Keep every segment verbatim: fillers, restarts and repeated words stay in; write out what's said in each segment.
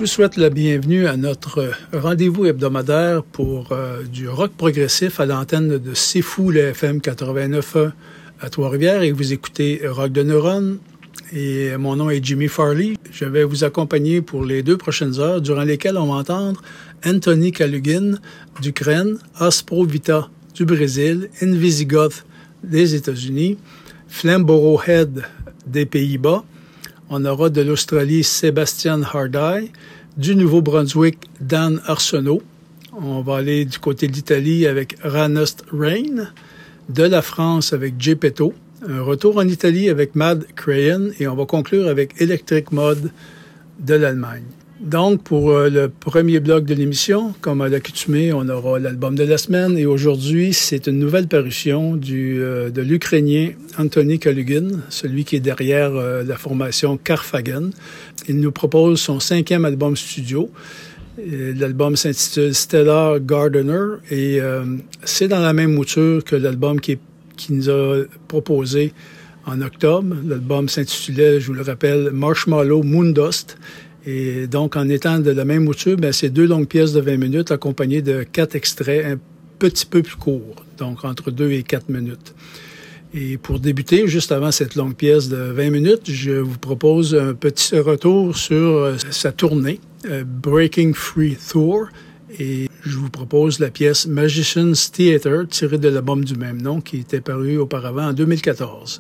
vous souhaite la bienvenue à notre rendez-vous hebdomadaire pour euh, du rock progressif à l'antenne de C'est Fou, le F M quatre-vingt-neuf point un à Trois-Rivières, et vous écoutez Rock de Neuron. Et mon nom est Jimmy Farley. Je vais vous accompagner pour les deux prochaines heures, durant lesquelles on va entendre Anthony Kalugin d'Ukraine, Aspro Vita du Brésil, Invisigoth des États-Unis, Flamborough Head des Pays-Bas. On aura de l'Australie Sebastian Hardai, du Nouveau-Brunswick Dan Arsenault. On va aller du côté de l'Italie avec Ranust Rain, de la France avec Geppetto, un retour en Italie avec Mad Crayon et on va conclure avec Electric Mod de l'Allemagne. Donc, pour euh, le premier bloc de l'émission, comme à l'accoutumée, on aura l'album de la semaine. Et aujourd'hui, c'est une nouvelle parution du, euh, de l'Ukrainien Anthony Kalugin, celui qui est derrière euh, la formation Karphagen. Il nous propose son cinquième album studio. Et l'album s'intitule Stellar Gardener et euh, c'est dans la même mouture que l'album qui, est, qui nous a proposé en octobre. L'album s'intitulait, je vous le rappelle, Marshmallow Moondust. Et donc, en étant de la même mouture, ben, c'est deux longues pièces de vingt minutes accompagnées de quatre extraits un petit peu plus courts, donc entre deux et quatre minutes. Et pour débuter, juste avant cette longue pièce de vingt minutes, je vous propose un petit retour sur sa tournée, euh, Breaking Free Tour. Et je vous propose la pièce Magician's Theatre, tirée de l'album du même nom, qui était paru auparavant en deux mille quatorze.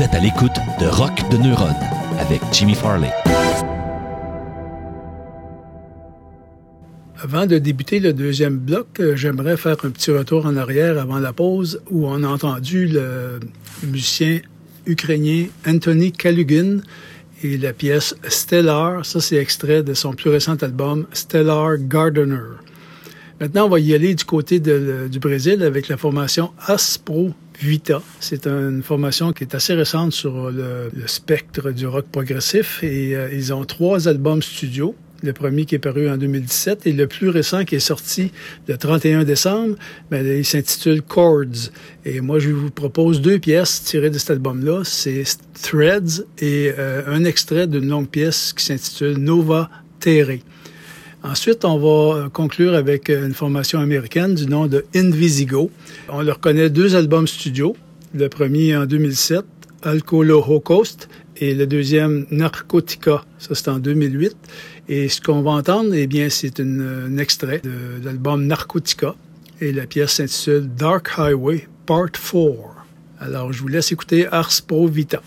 Vous êtes à l'écoute de Rock de Neuronne avec Jimmy Farley. Avant de débuter le deuxième bloc, j'aimerais faire un petit retour en arrière avant la pause où on a entendu le musicien ukrainien Anthony Kalugin et la pièce Stellar. Ça, c'est extrait de son plus récent album Stellar Gardener. Maintenant, on va y aller du côté de, du Brésil avec la formation Ars Pro Vita. C'est une formation qui est assez récente sur le, le spectre du rock progressif et euh, ils ont trois albums studio. Le premier qui est paru en deux mille dix-sept et le plus récent qui est sorti le trente et un décembre, ben, il s'intitule Chords. Et moi, je vous propose deux pièces tirées de cet album-là. C'est Threads et euh, un extrait d'une longue pièce qui s'intitule Nova Terre. Ensuite, on va conclure avec une formation américaine du nom de Invisigo. On leur connaît deux albums studio. Le premier en deux mille sept, Alcohol-Holocaust, et le deuxième, Narcotica. Ça, c'est en deux mille huit. Et ce qu'on va entendre, eh bien, c'est une, un extrait de l'album Narcotica. Et la pièce s'intitule Dark Highway, Part quatre. Alors, je vous laisse écouter Ars Pro Vita.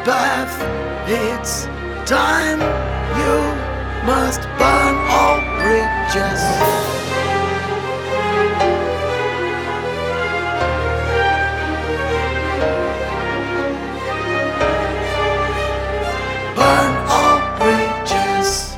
path. It's time you must burn all bridges. Burn all bridges.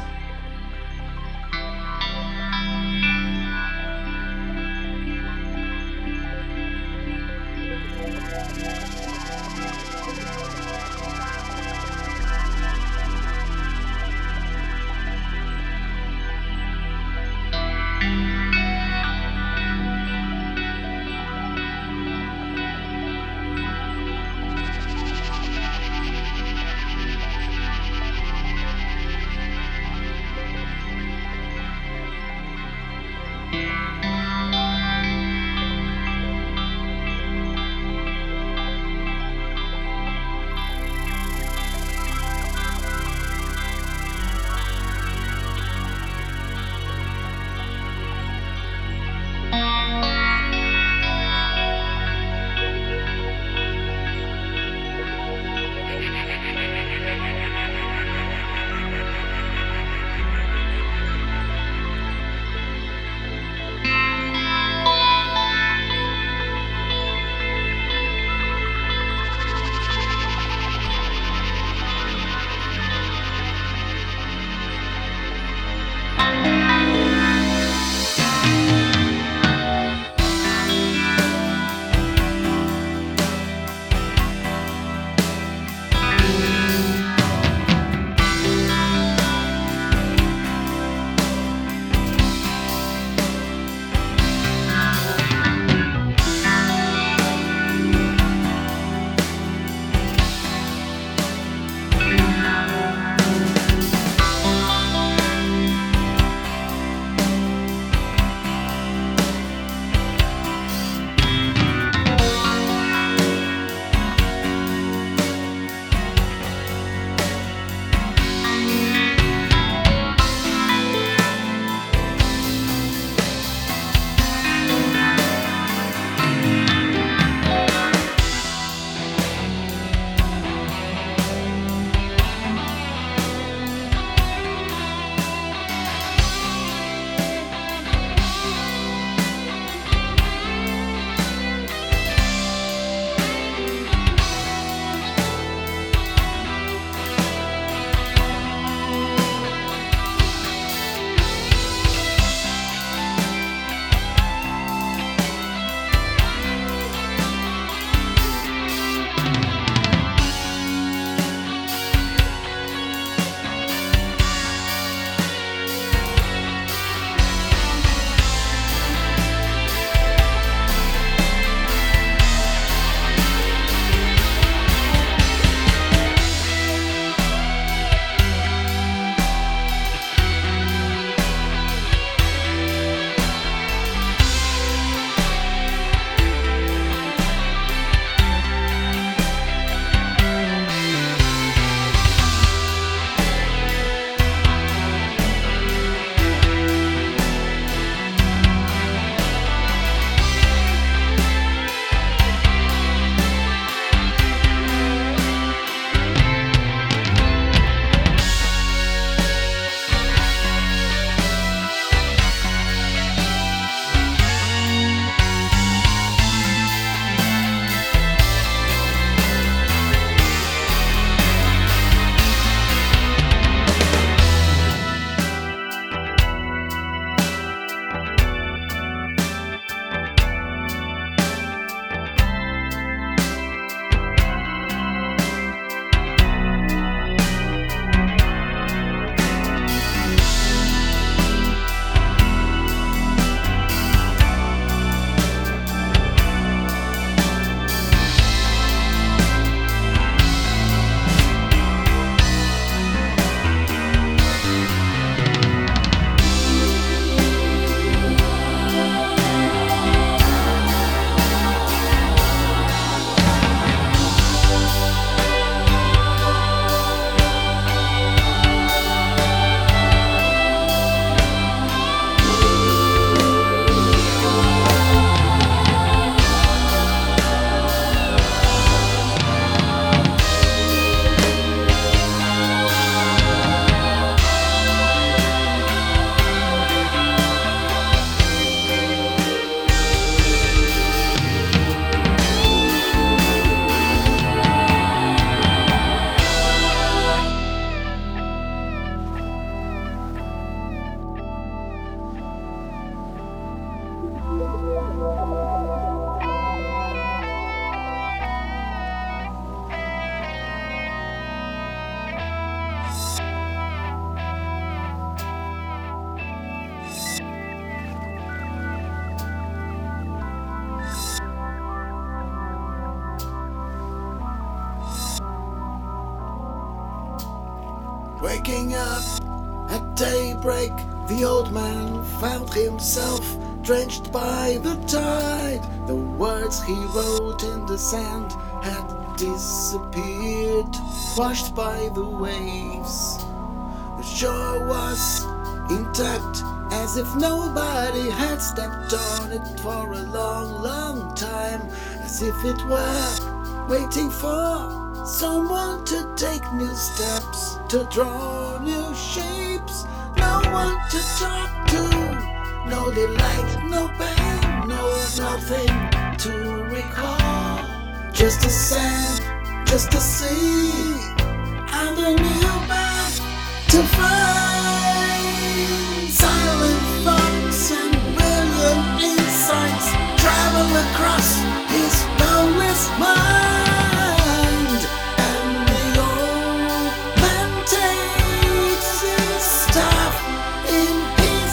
Waking up at daybreak, the old man found himself drenched by the tide. The words he wrote in the sand had disappeared, washed by the waves. The shore was intact, as if nobody had stepped on it for a long, long time, as if it were waiting for someone to take new steps, to draw new shapes. No one to talk to, no delight, no pain, no nothing to recall. Just a sand, just a sea, and a new path to find. Silent thoughts and brilliant insights travel across his boundless mind. And the old man takes his staff in his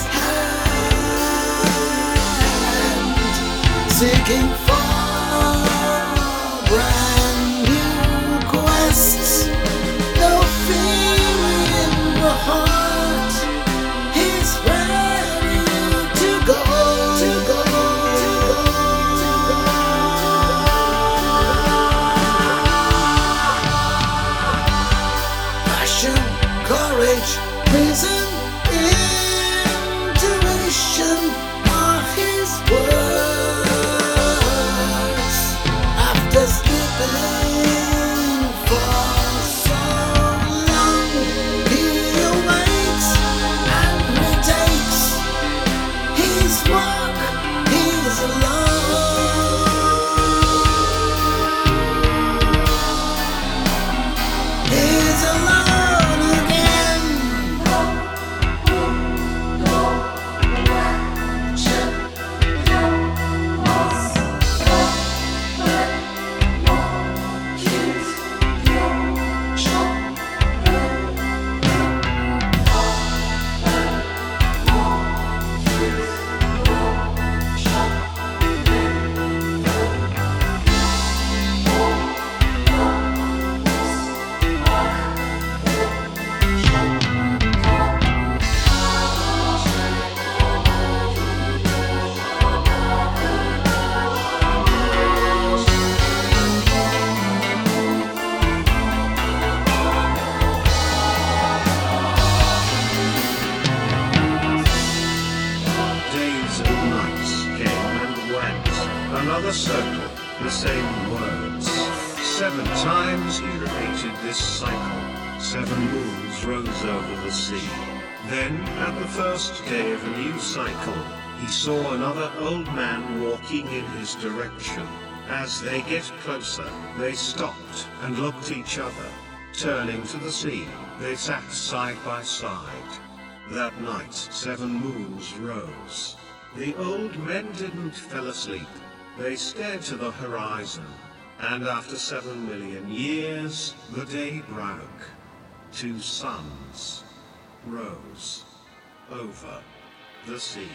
hand, seeking for brand new quests. No fear in the heart, he's ready to go, to go, to go, to go. Passion, courage, reason, intuition are his words. After sleeping for so long, he awakes and retakes his walk. He's alone. He's alone again. Days and nights came and went. Another circle, the same words. Seven times he repeated this cycle. Seven moons rose over the sea. Then, at the first day of a new cycle, he saw another old man walking in his direction. As they get closer, they stopped and looked each other. Turning to the sea, they sat side by side. That night, seven moons rose. The old men didn't fall asleep. They stared to the horizon. And after seven million years, the day broke. Two suns rose over the sea.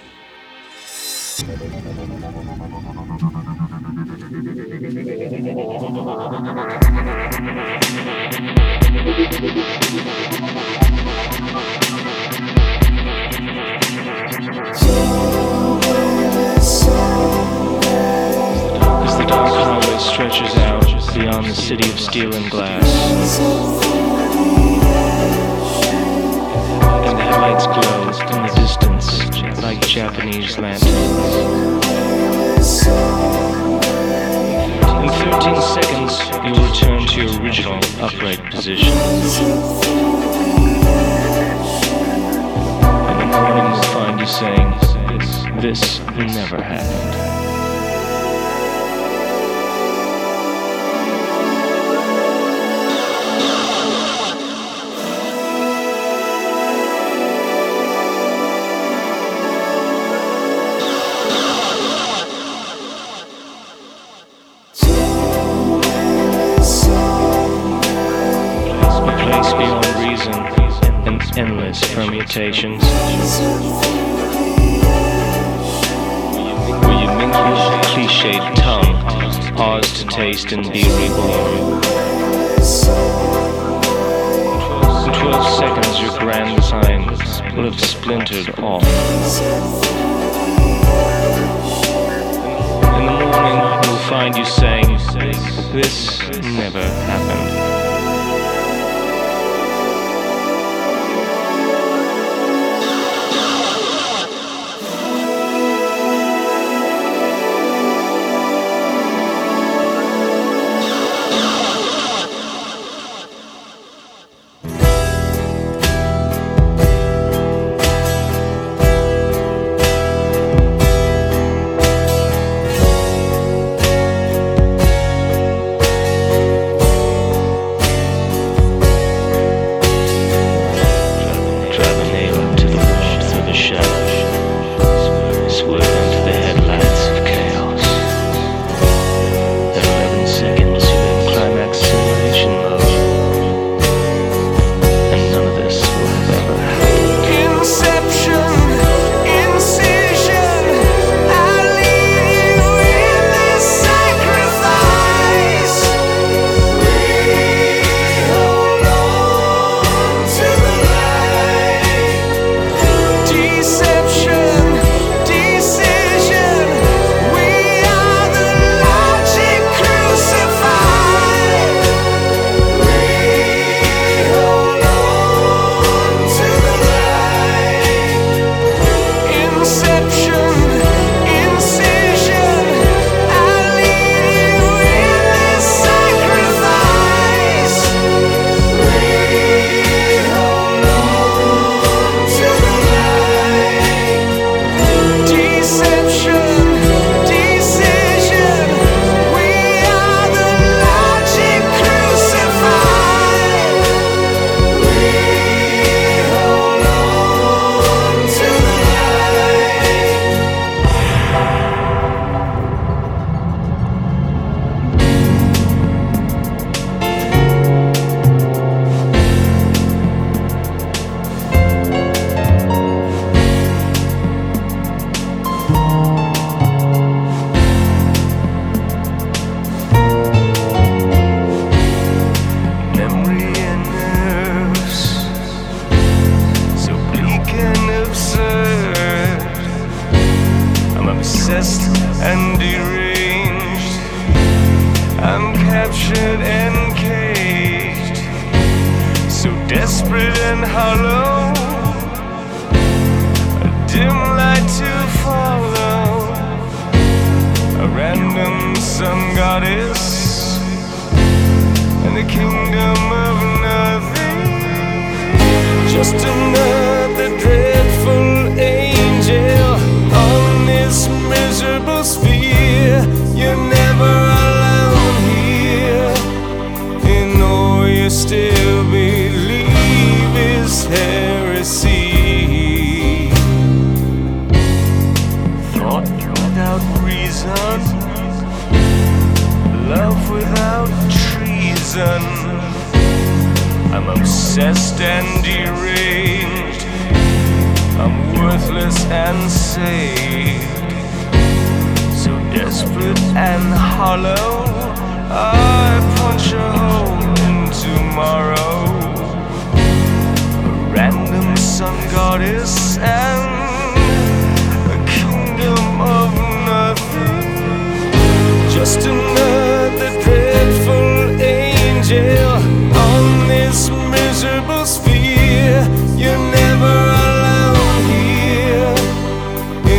As the dark hallway stretches out beyond the city of steel and glass, and the headlights glow in the distance like Japanese lanterns. In thirteen seconds, you will return to your original upright position. In the morning, you'll find you saying, "This never happened." Endless permutations. Where you mingle with cliched tongue, pause to taste and be reborn. couple of seconds your grand designs will have splintered off. In the morning you'll find you saying, this never happened.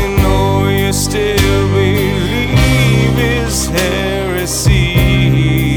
Still believe is heresy.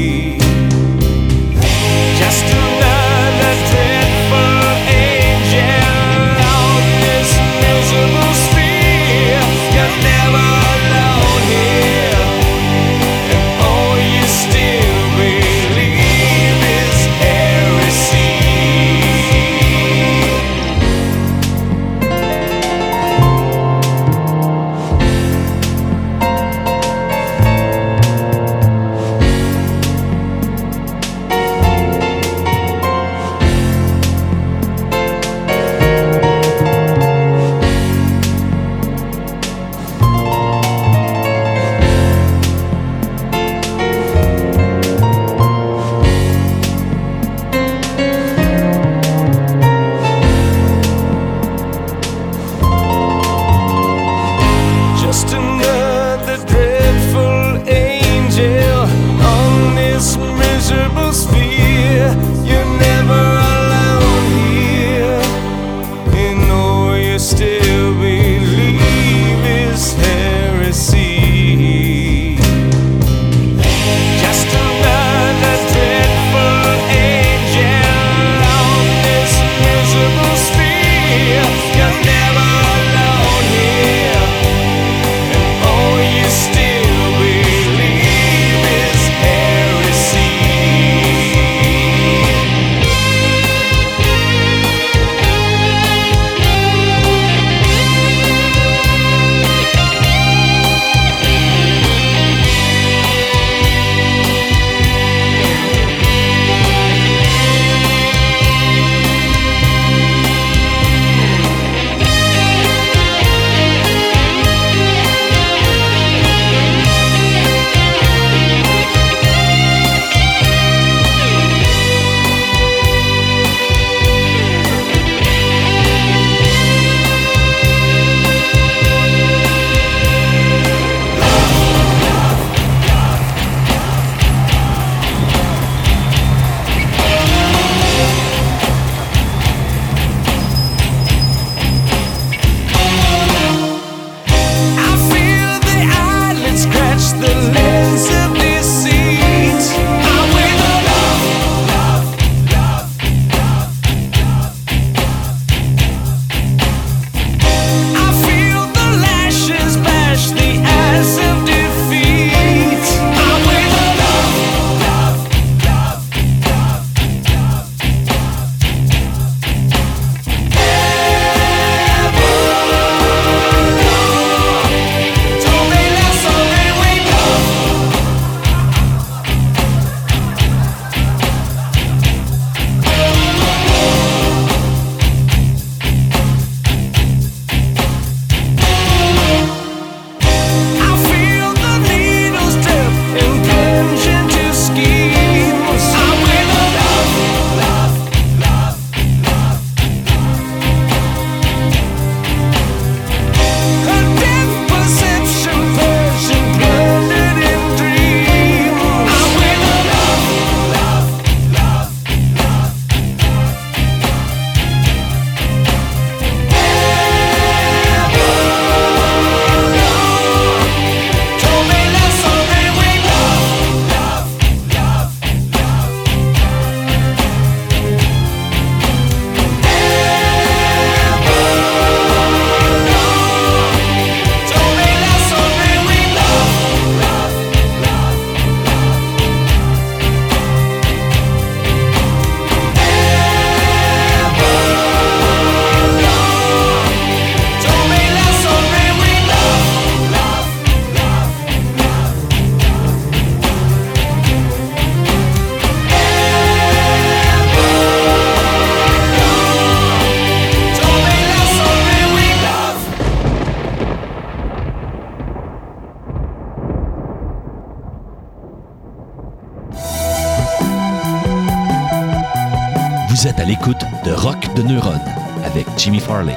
Vous êtes à l'écoute de Rock de Neuronne avec Jimmy Farley.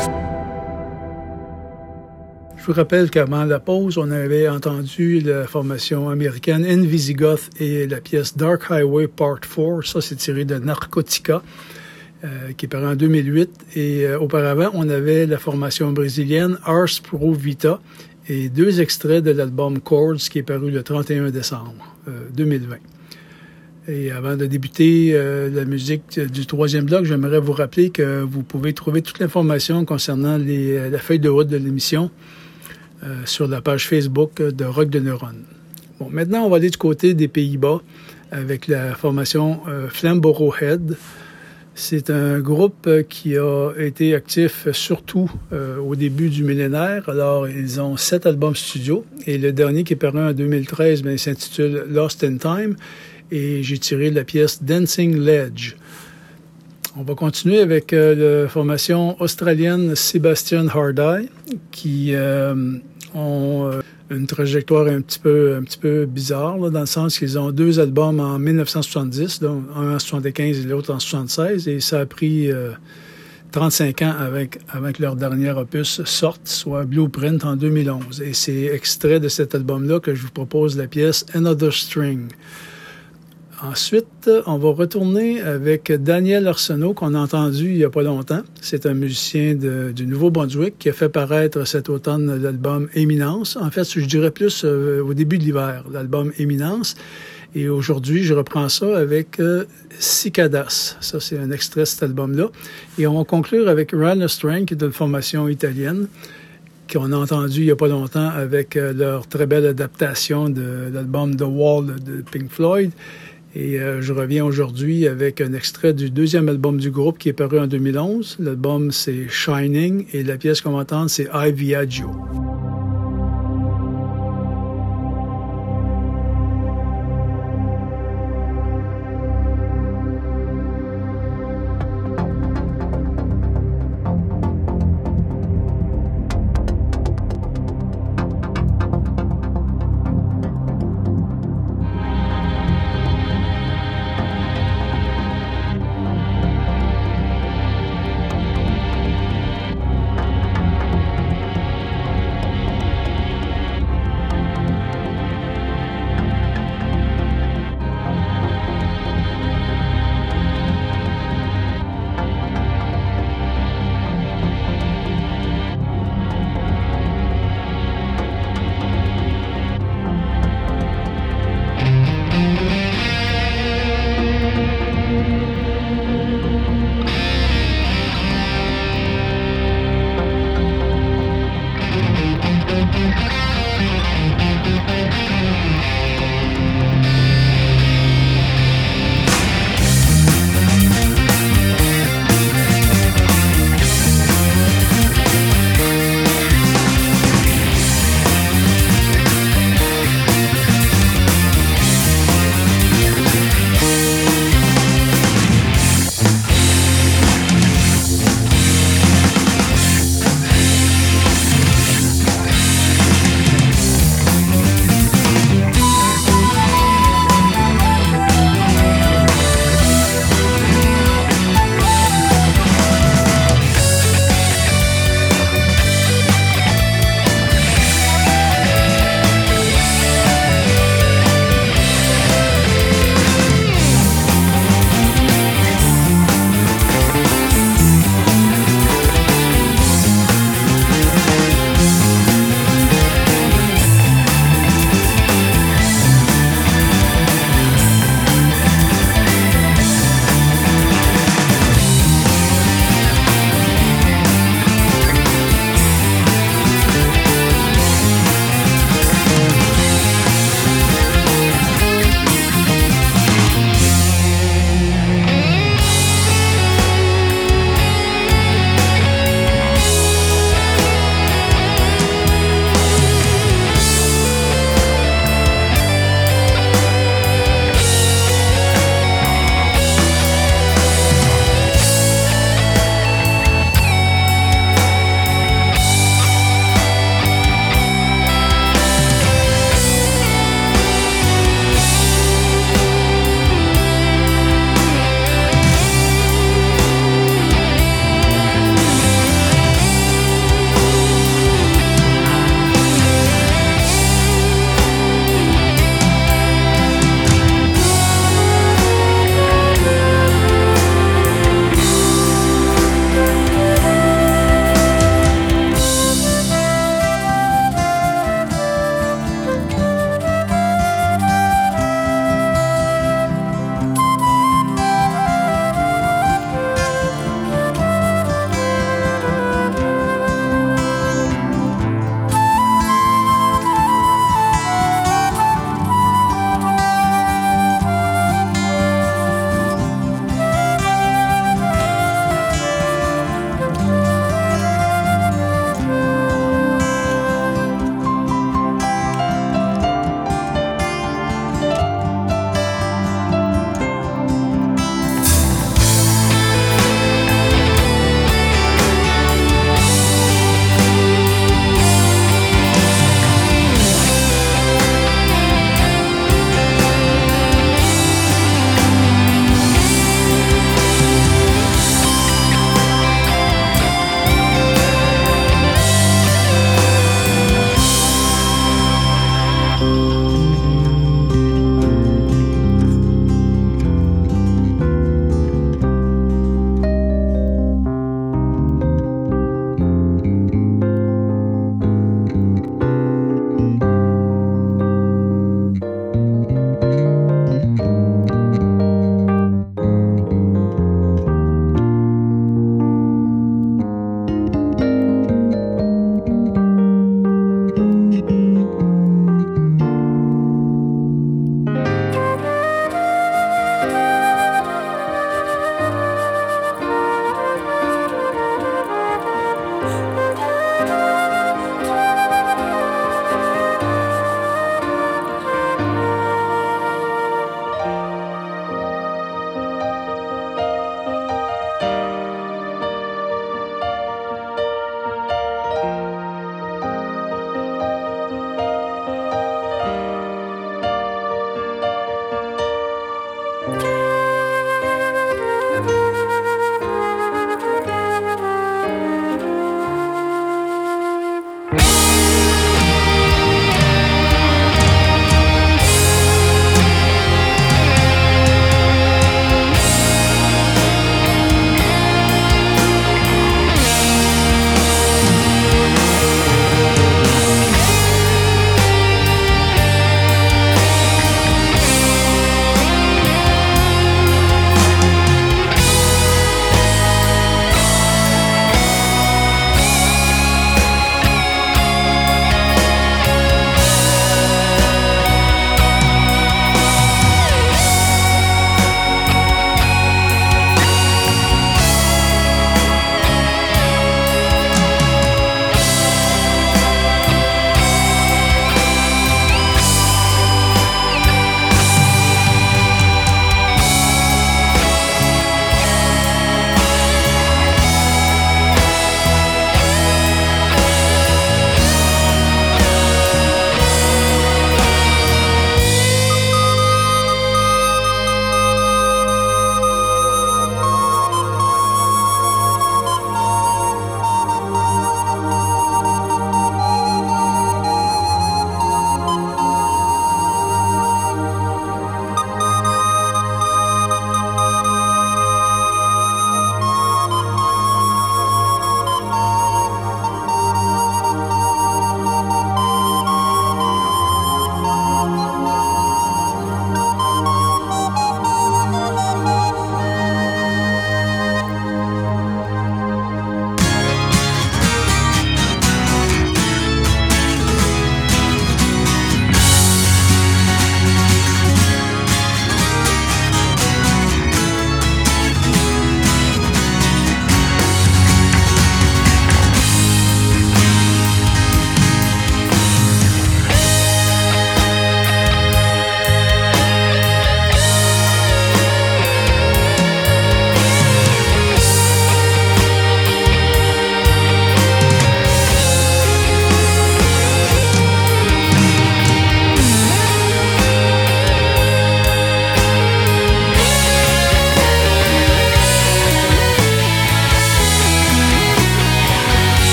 Je vous rappelle qu'avant la pause, on avait entendu la formation américaine Invisigoth et la pièce Dark Highway Part quatre. Ça, c'est tiré de Narcotica, euh, qui est paru en deux mille huit. Et euh, auparavant, on avait la formation brésilienne Ars Pro Vita et deux extraits de l'album Chords qui est paru le trente et un décembre euh, deux mille vingt. Et avant de débuter euh, la musique du troisième bloc, j'aimerais vous rappeler que vous pouvez trouver toute l'information concernant les, la feuille de route de l'émission euh, sur la page Facebook de Rock de Neuronne. Bon, maintenant, on va aller du côté des Pays-Bas avec la formation euh, Flamborough Head. C'est un groupe qui a été actif surtout euh, au début du millénaire. Alors, ils ont sept albums studio et le dernier qui est paru en deux mille treize, bien, il s'intitule Lost in Time. Et j'ai tiré la pièce Dancing Ledge. On va continuer avec euh, la formation australienne Sebastian Hardeye, qui euh, ont euh, une trajectoire un petit peu, un petit peu bizarre, là, dans le sens qu'ils ont deux albums en dix-neuf cent soixante-dix, donc un en soixante-quinze et l'autre en soixante-seize, et ça a pris euh, trente-cinq ans avec, avant que leur dernier opus sorte, soit Blueprint en deux mille onze. Et c'est extrait de cet album-là que je vous propose la pièce Another String. Ensuite, on va retourner avec Daniel Arsenault, qu'on a entendu il n'y a pas longtemps. C'est un musicien de, du Nouveau-Brunswick qui a fait paraître cet automne l'album Éminence. En fait, je dirais plus euh, au début de l'hiver, l'album Éminence. Et aujourd'hui, je reprends ça avec euh, Cicadas. Ça, c'est un extrait de cet album-là. Et on va conclure avec Run a String, qui est une formation italienne, qu'on a entendu il n'y a pas longtemps avec euh, leur très belle adaptation de l'album The Wall de Pink Floyd. Et euh, je reviens aujourd'hui avec un extrait du deuxième album du groupe qui est paru en deux mille onze. L'album, c'est Shining, et la pièce qu'on va entendre, c'est I Viaggio.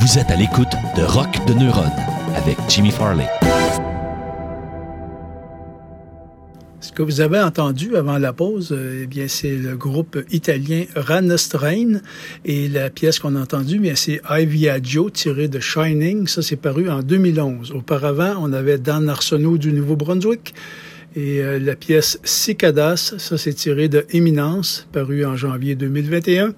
Vous êtes à l'écoute de Rock de Neuron avec Jimmy Farley. Ce que vous avez entendu avant la pause, eh bien, c'est le groupe italien Ranestrain. Et la pièce qu'on a entendue, bien, c'est I Viaggio, tiré de Shining. Ça, c'est paru en deux mille onze. Auparavant, on avait Dan Arsenault du Nouveau-Brunswick. Et euh, la pièce Cicadas, ça, c'est tiré de Éminence, paru en janvier deux mille vingt et un.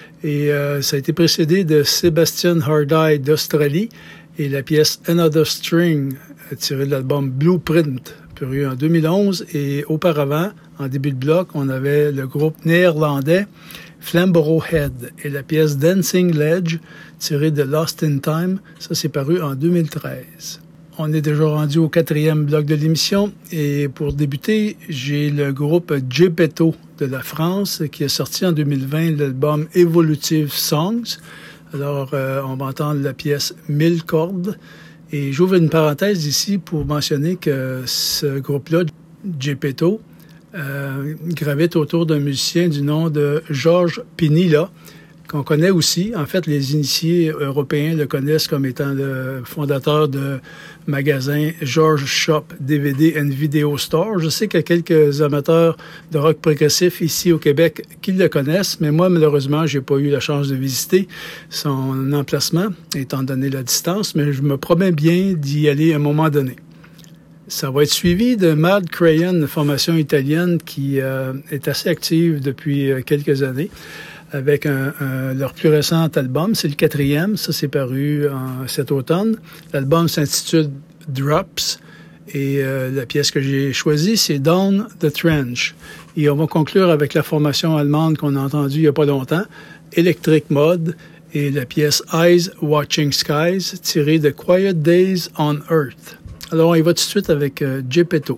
Et euh, ça a été précédé de Sebastian Hardy d'Australie. Et la pièce Another String, tirée de l'album Blueprint, paru en deux mille onze. Et auparavant, en début de bloc, on avait le groupe néerlandais Flamborough Head et la pièce Dancing Ledge, tirée de Lost in Time. Ça, c'est paru en deux mille treize. On est déjà rendu au quatrième bloc de l'émission. Et pour débuter, j'ai le groupe Geppetto de la France qui a sorti en deux mille vingt l'album Evolutive Songs. Alors, euh, on va entendre la pièce Mille cordes. Et j'ouvre une parenthèse ici pour mentionner que ce groupe-là, Geppetto, euh, gravite autour d'un musicien du nom de Georges Pinilla, qu'on connaît aussi. En fait, les initiés européens le connaissent comme étant le fondateur de magasin George Shop D V D and Video Store. Je sais qu'il y a quelques amateurs de rock progressif ici au Québec qui le connaissent, mais moi, malheureusement, j'ai pas eu la chance de visiter son emplacement, étant donné la distance, mais je me promets bien d'y aller à un moment donné. Ça va être suivi de Mad Crayon, une formation italienne qui euh, est assez active depuis euh, quelques années, avec un, un, leur plus récent album. C'est le quatrième. Ça, c'est paru en, cet automne. L'album s'intitule Drops. Et euh, la pièce que j'ai choisie, c'est Down the Trench. Et on va conclure avec la formation allemande qu'on a entendue il n'y a pas longtemps, Electric Mode, et la pièce Eyes Watching Skies, tirée de Quiet Days on Earth. Alors, on y va tout de suite avec euh, Geppetto.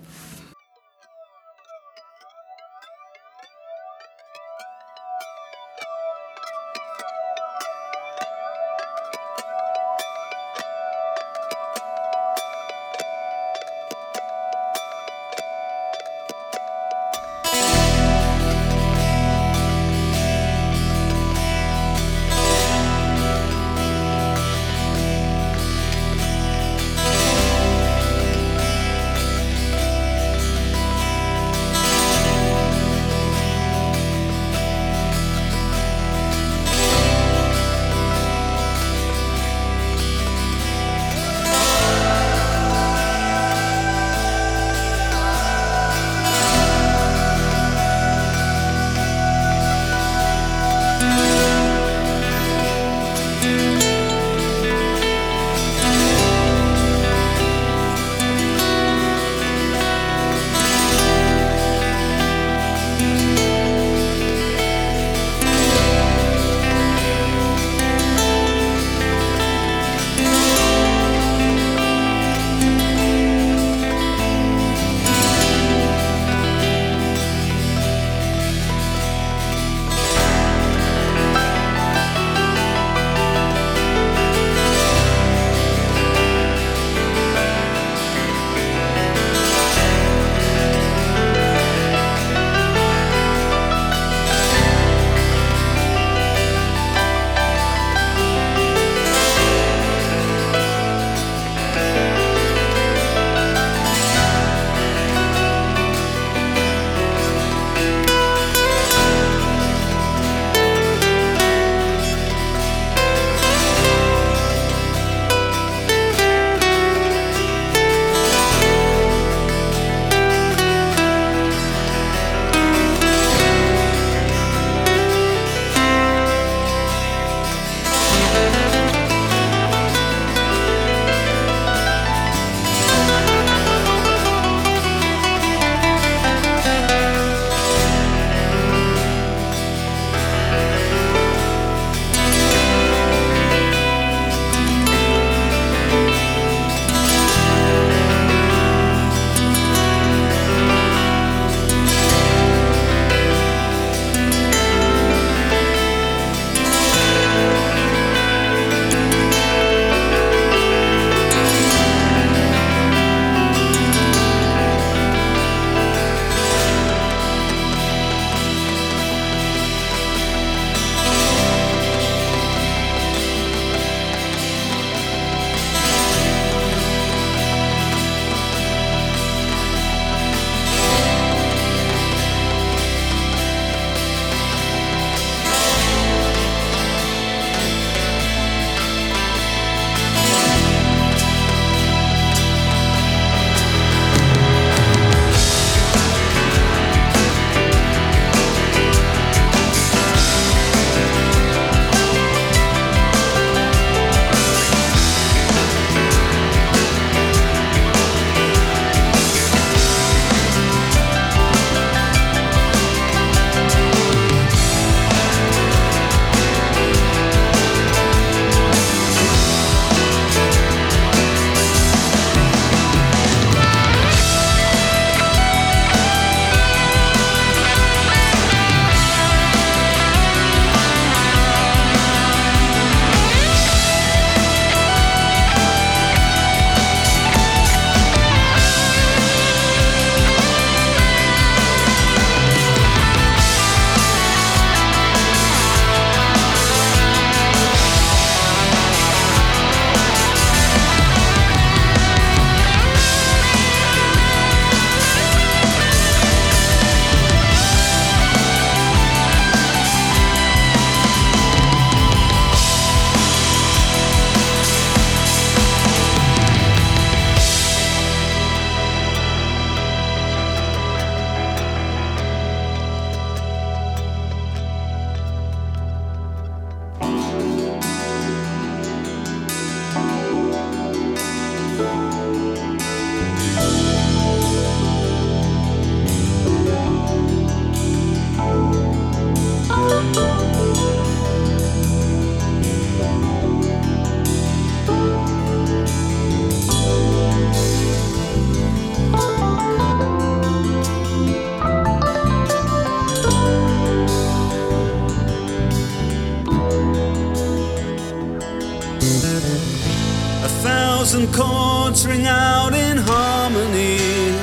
notes and chords ring out in harmony.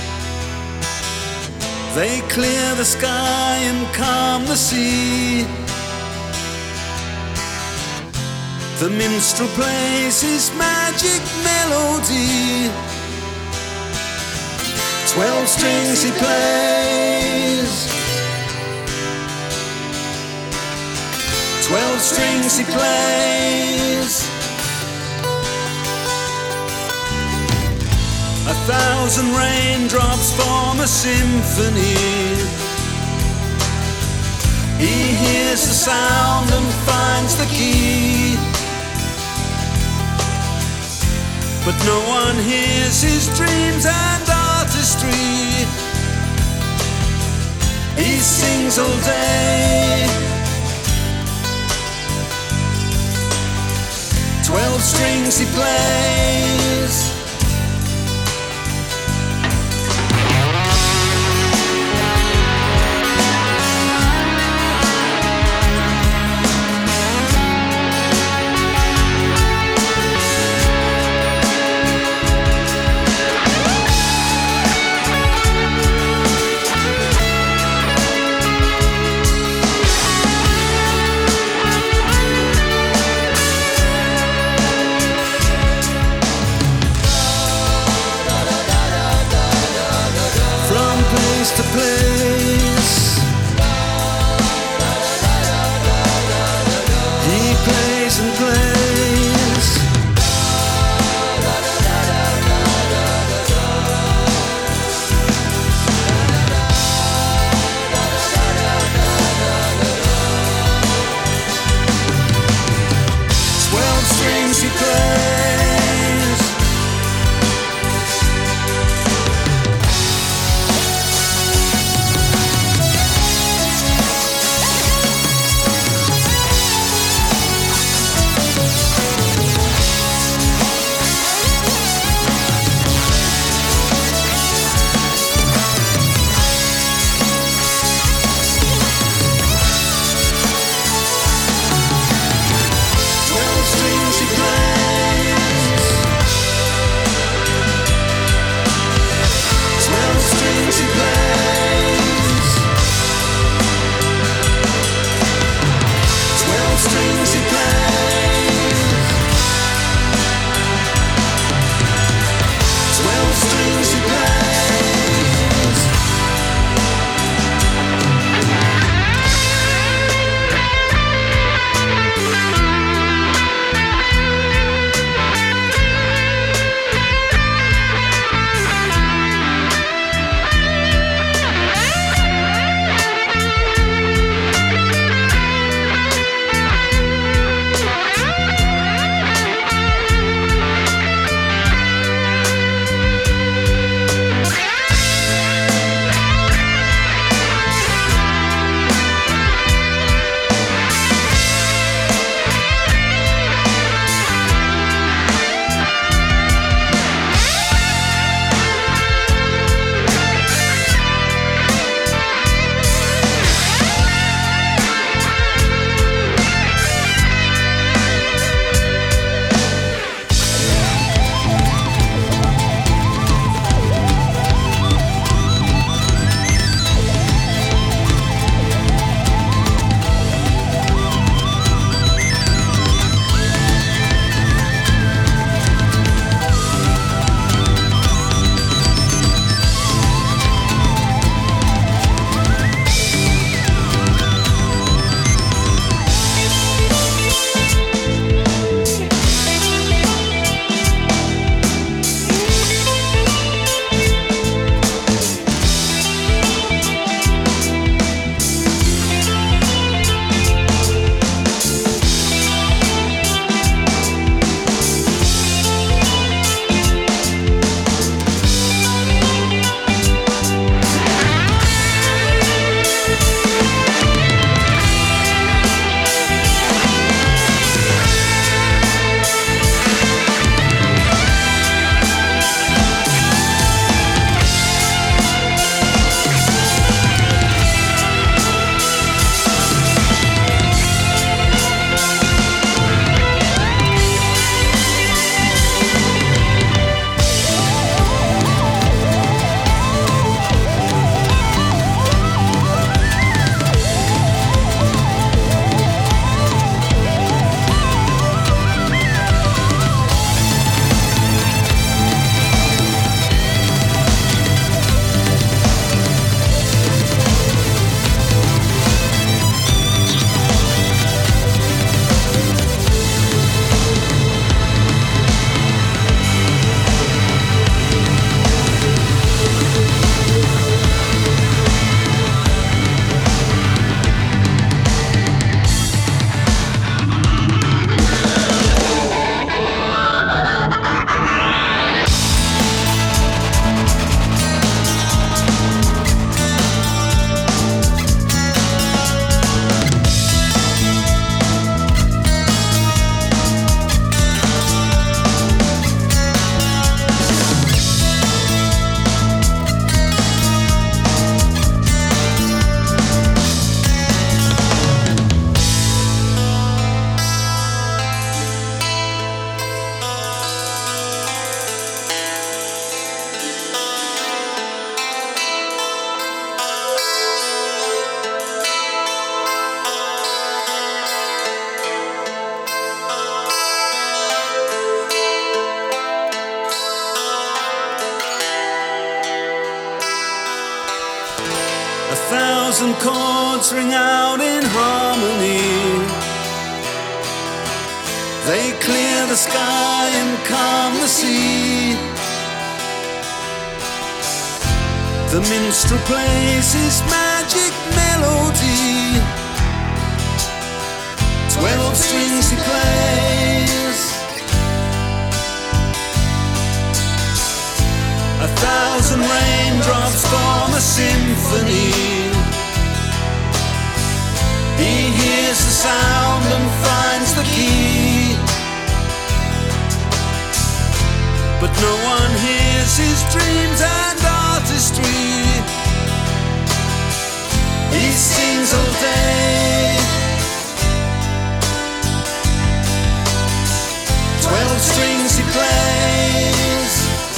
They clear the sky and calm the sea. The minstrel plays his magic melody. Twelve strings he plays. Twelve strings he plays. A thousand raindrops form a symphony. He hears the sound and finds the key. But no one hears his dreams and artistry. He sings all day. Twelve strings he plays. To place, he plays and plays. Twelve strings he plays. thousand chords ring out in harmony. They clear the sky and calm the sea. The minstrel plays his magic melody. Twelve strings he plays. A thousand raindrops form a symphony. He hears the sound and finds the key, but no one hears his dreams and artistry. He sings all day. Twelve strings he plays.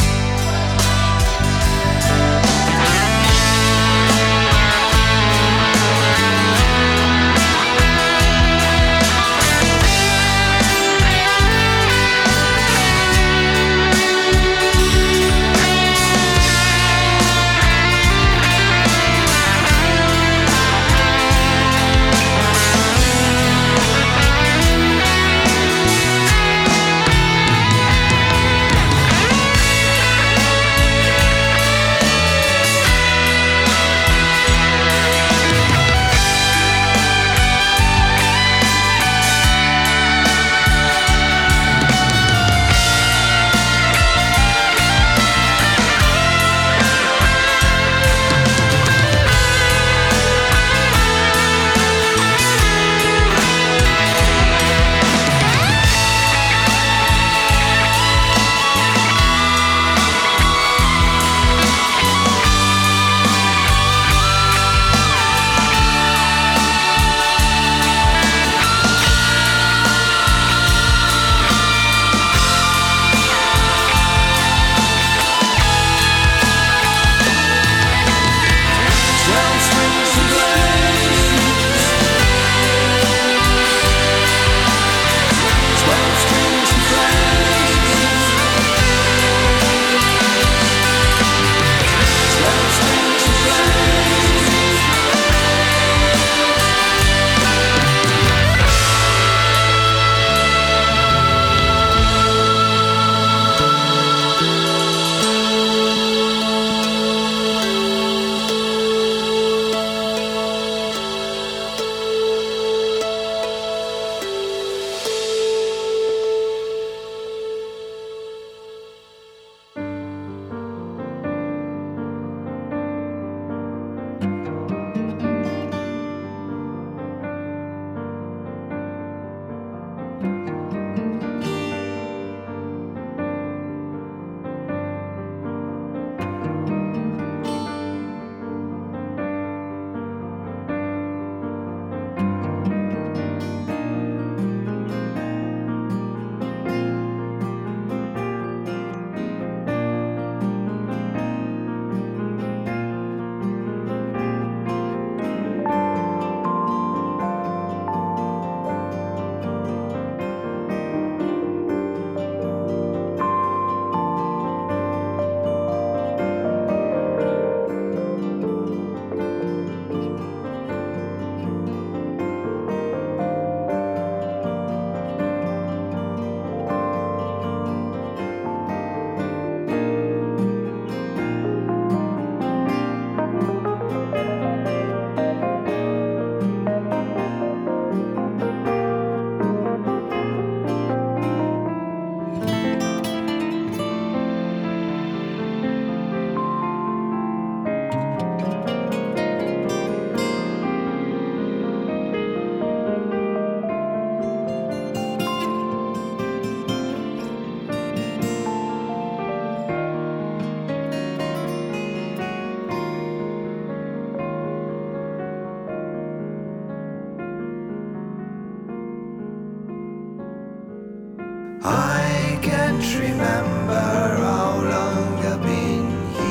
I can't remember how long I've been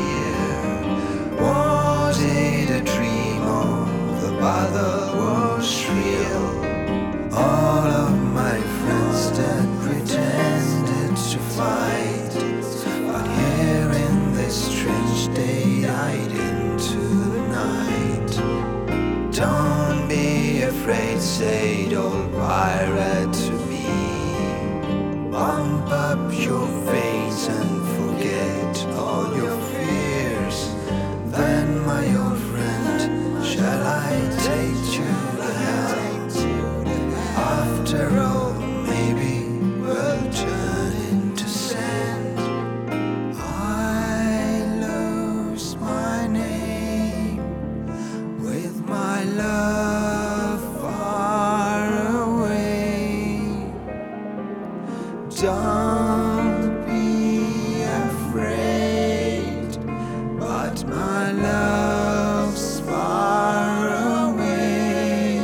here. Was it a dream or the battle was real? All of my friends that pretended to fight, but here in this strange day died into the night. Don't be afraid, but my love's far away.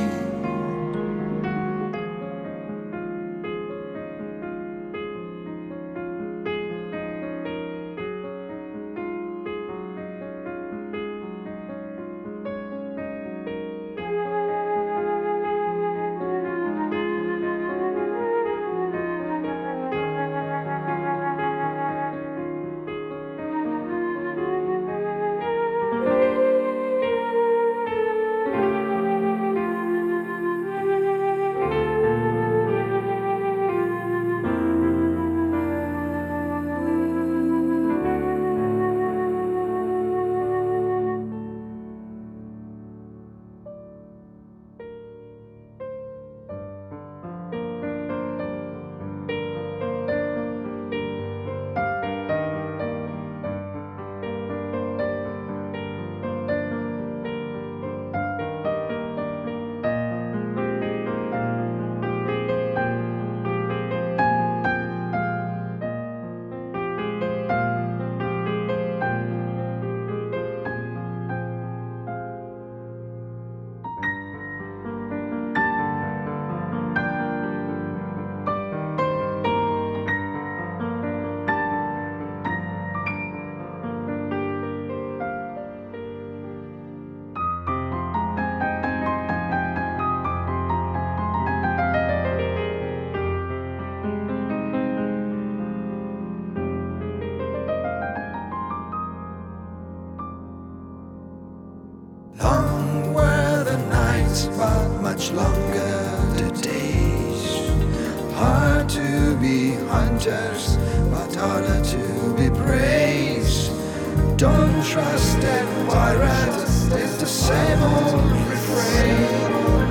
Long were the nights, but much longer the days. Hard to be hunters, but harder to be praised. Don't trust that pirate, it's the same old refrain.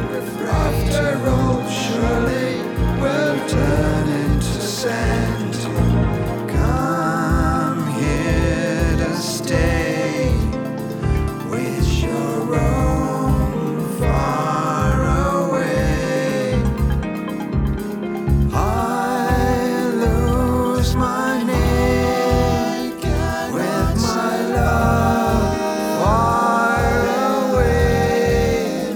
After all, surely we'll turn into sand. Come here to stay, which you're roam far away. I lose my name with my love far away.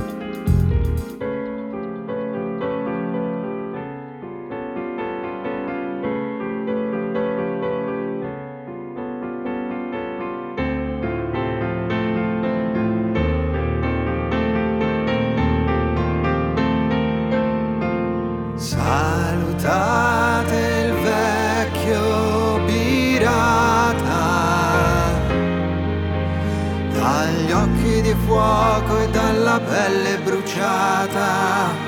Salutate il vecchio pirata, dagli occhi di fuoco e dalla pelle bruciata.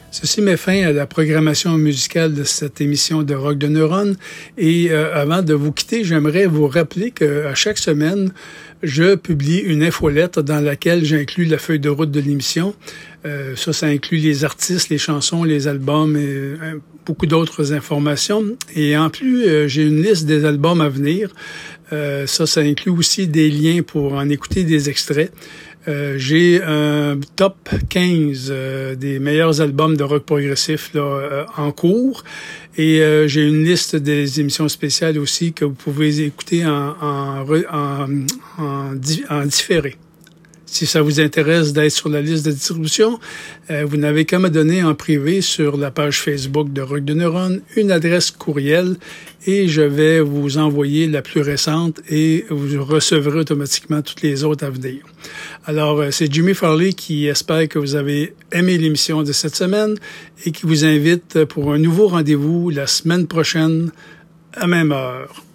Ceci met fin à la programmation musicale de cette émission de Rock de Neurones. Et euh, avant de vous quitter, j'aimerais vous rappeler qu'à chaque semaine, je publie une infolettre dans laquelle j'inclus la feuille de route de l'émission. Euh, ça, ça inclut les artistes, les chansons, les albums et euh, beaucoup d'autres informations. Et en plus, euh, j'ai une liste des albums à venir. Euh, ça, ça inclut aussi des liens pour en écouter des extraits. Euh, j'ai un top quinze euh, des meilleurs albums de rock progressif là, euh, en cours. Et euh, j'ai une liste des émissions spéciales aussi que vous pouvez écouter en, en, en, en, en différé. Si ça vous intéresse d'être sur la liste de distribution, euh, vous n'avez qu'à me donner en privé sur la page Facebook de Rock de Neurones une adresse courriel et je vais vous envoyer la plus récente et vous recevrez automatiquement toutes les autres à venir. Alors, euh, c'est Jimmy Farley qui espère que vous avez aimé l'émission de cette semaine et qui vous invite pour un nouveau rendez-vous la semaine prochaine à même heure.